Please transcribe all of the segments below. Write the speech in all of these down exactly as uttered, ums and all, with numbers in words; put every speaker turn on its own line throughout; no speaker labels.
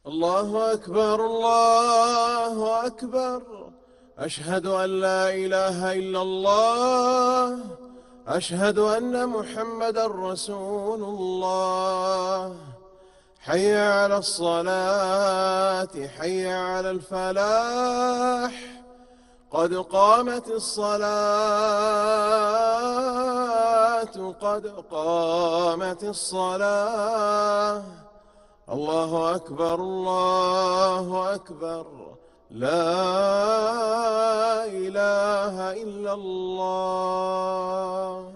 الله أكبر الله أكبر. أشهد أن لا إله إلا الله. أشهد أن محمدًا رسول الله. حي على الصلاة حي على الفلاح. قد قامت الصلاة قد قامت الصلاة. الله أكبر الله أكبر. لا إله إلا الله.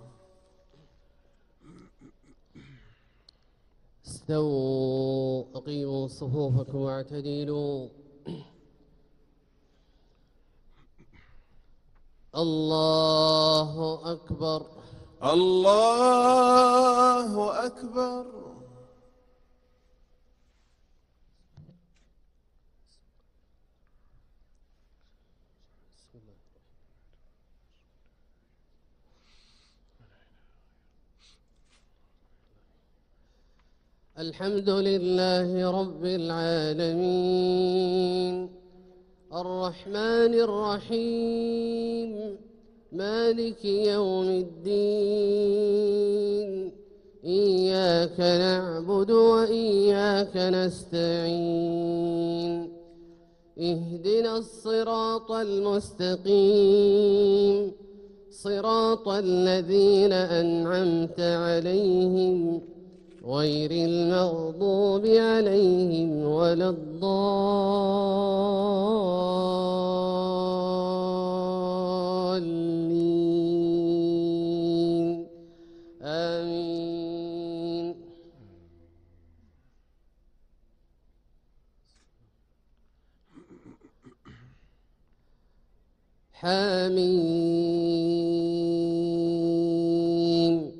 استووا أقيموا صفوفكم واعتدلوا. الله أكبر
الله أكبر.
الحمد لله رب العالمين الرحمن الرحيم مالك يوم الدين. إياك نعبد وإياك نستعين. اهدنا الصراط المستقيم صراط الذين أنعمت عليهم غير المغضوب عليهم ولا الضالين. آمين. حميم.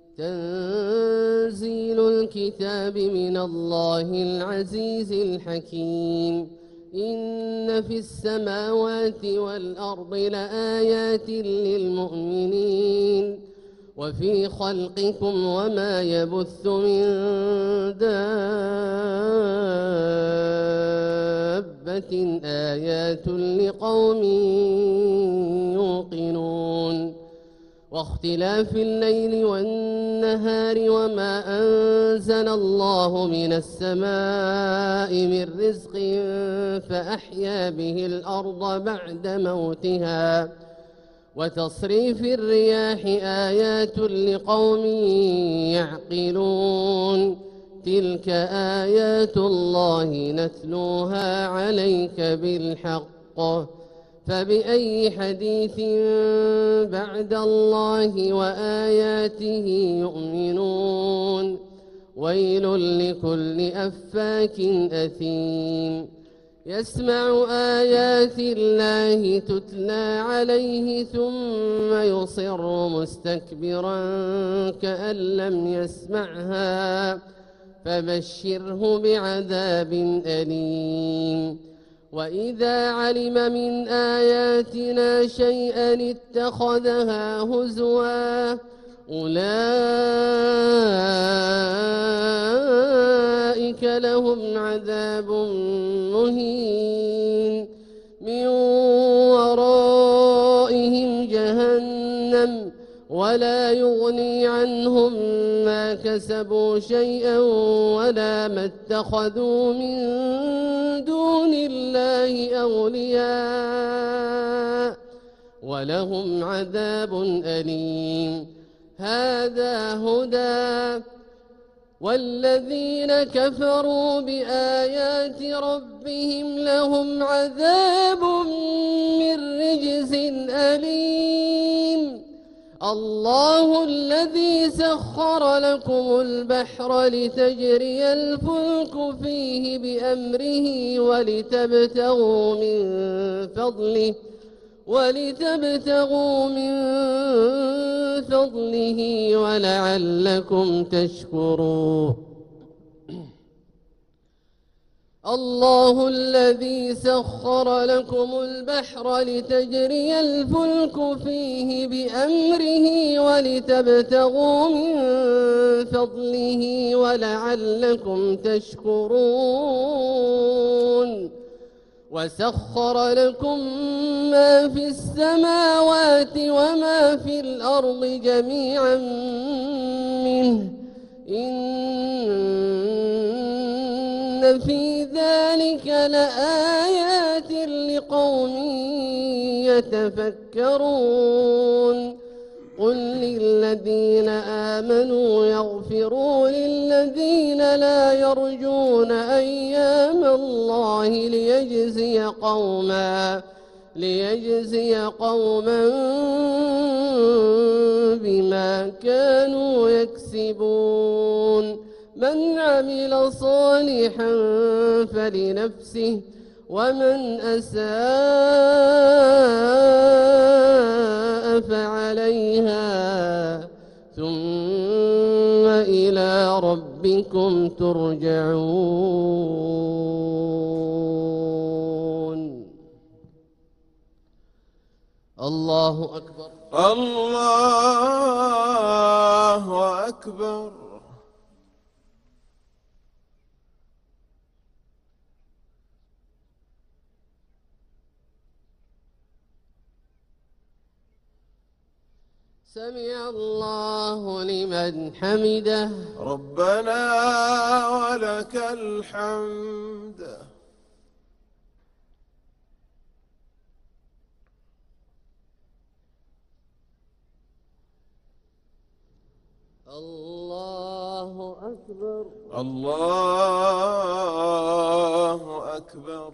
تنزيل الكتاب من الله العزيز الحكيم. إن في السماوات والأرض لآيات للمؤمنين وفي خلقكم وما يبث من دابة آيات لقوم يوقنون. واختلاف الليل والنهار وما أنزل الله من السماء من رزق فأحيا به الأرض بعد موتها وتصريف الرياح آيات لقوم يعقلون. تلك آيات الله نتلوها عليك بالحق فبأي حديث بعد الله وآياته يؤمنون. ويل لكل أفاك أثيم يسمع آيات الله تتلى عليه ثم يصر مستكبرا كأن لم يسمعها فبشره بعذاب أليم. وإذا علم من آياتنا شيئا اتخذها هزوا أولئك لهم عذاب مهين من ورائهم جهنم ولا يغني عنهم ما كسبوا شيئا ولا ما اتخذوا من دون الله أولياء ولهم عذاب أليم. هذا هدى والذين كفروا بآيات ربهم لهم عذاب من رجز أليم. الله الذي سخر لكم البحر لتجري الفلك فيه بأمره ولتبتغوا من فضله ولتبتغوا من فضله ولعلكم تشكرون. الله الذي سخر لكم البحر لتجري الفلك فيه بأمره ولتبتغوا من فضله ولعلكم تشكرون وسخر لكم ما في السماوات وما في الأرض جميعا منه إن في ذلك لآيات لقوم يتفكرون قل للذين آمنوا يغفروا للذين لا يرجون أيام الله ليجزي قوما ليجزي قوما بما كانوا يكسبون من عمل صالحا فلنفسه ومن أساء فعليها ثم إلى ربكم ترجعون. الله أكبر.
الله أكبر.
سمع الله لمن حمده.
ربنا ولك الحمد.
الله أكبر.
الله أكبر.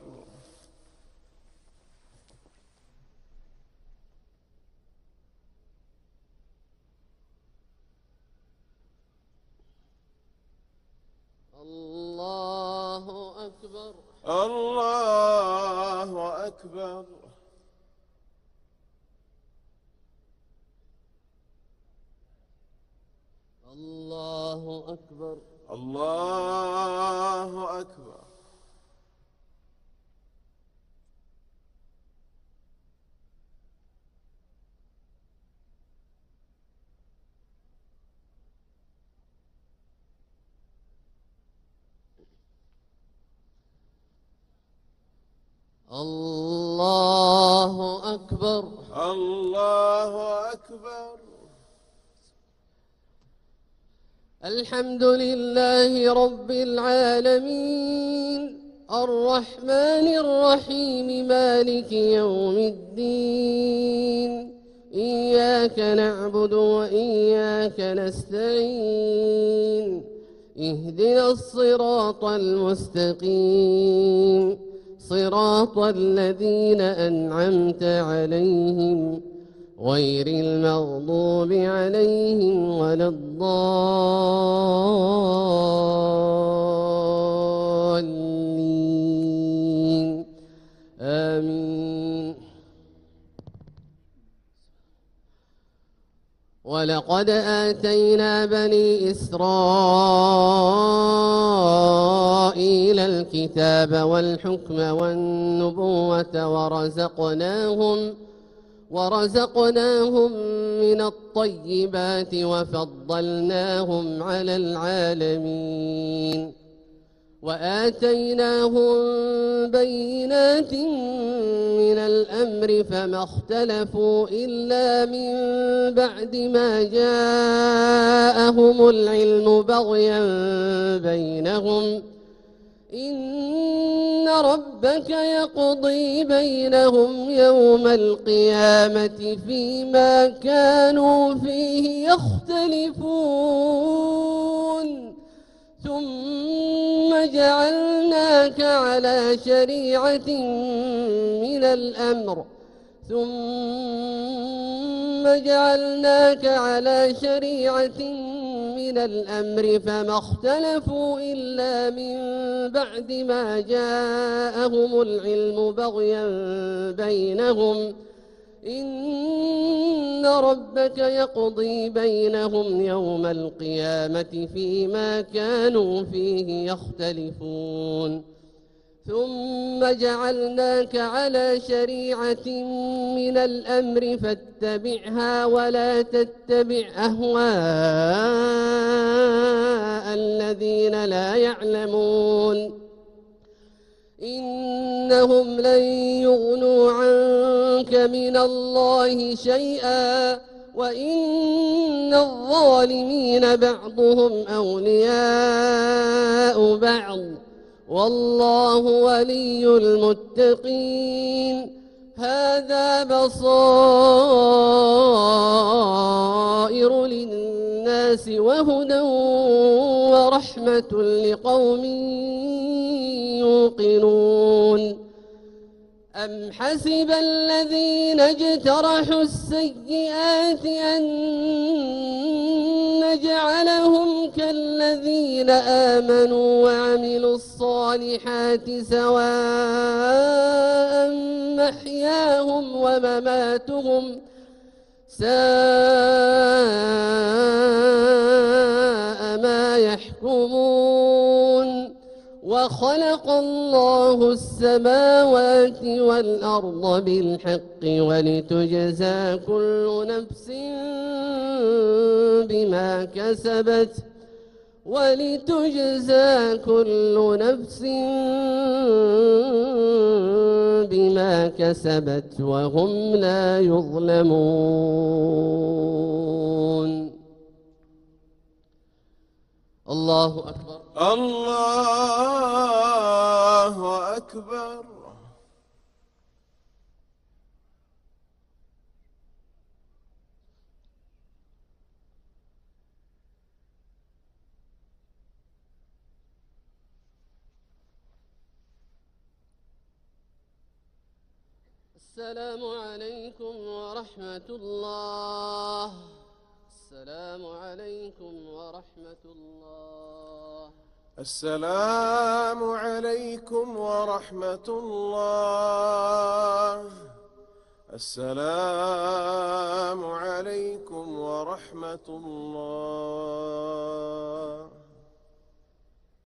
الله أكبر.
الله أكبر.
الله أكبر.
الله أكبر.
الله أكبر.
الله أكبر.
الحمد لله رب العالمين الرحمن الرحيم مالك يوم الدين إياك نعبد وإياك نستعين اهدنا الصراط المستقيم صراط الذين أنعمت عليهم غير المغضوب عليهم ولا الضالين آمين. ولقد آتينا بني إسرائيل الكتاب والحكم والنبوة ورزقناهم ورزقناهم من الطيبات وفضلناهم على العالمين وآتيناهم بينات من الأمر فما اختلفوا إلا من بعد ما جاءهم العلم بغيا بينهم إن ربك يقضي بينهم يوم القيامة فيما كانوا فيه يختلفون ثم جعلناك على شريعة من الأمر ثم جعلناك على شريعة من الأمر فما اختلفوا إلا من بعد ما جاءهم العلم بغيا بينهم إن ربك يقضي بينهم يوم القيامة فيما كانوا فيه يختلفون ثم جعلناك على شريعة من الأمر فاتبعها ولا تتبع أهواء الذين لا يعلمون إنهم لن يغنوا عنك من الله شيئا وإن الظالمين بعضهم أولياء بعض والله ولي المتقين هذا بصائر للناس وهدى ورحمة لقوم يوقنون أم حسب الذين اجترحوا السيئات أن نجعلهم كالذين آمنوا وعملوا الصالحات سواء محياهم ومماتهم ساء ما يحكمون وخلق الله السماوات والأرض بالحق ولتجزى كل نفس بما كسبت ولتجزى كل نفس بما كسبت وهم لا يظلمون. الله أكبر.
الله أكبر.
السلام عليكم ورحمة الله. السلام عليكم ورحمة الله.
السلام عليكم ورحمة الله. السلام عليكم ورحمة الله.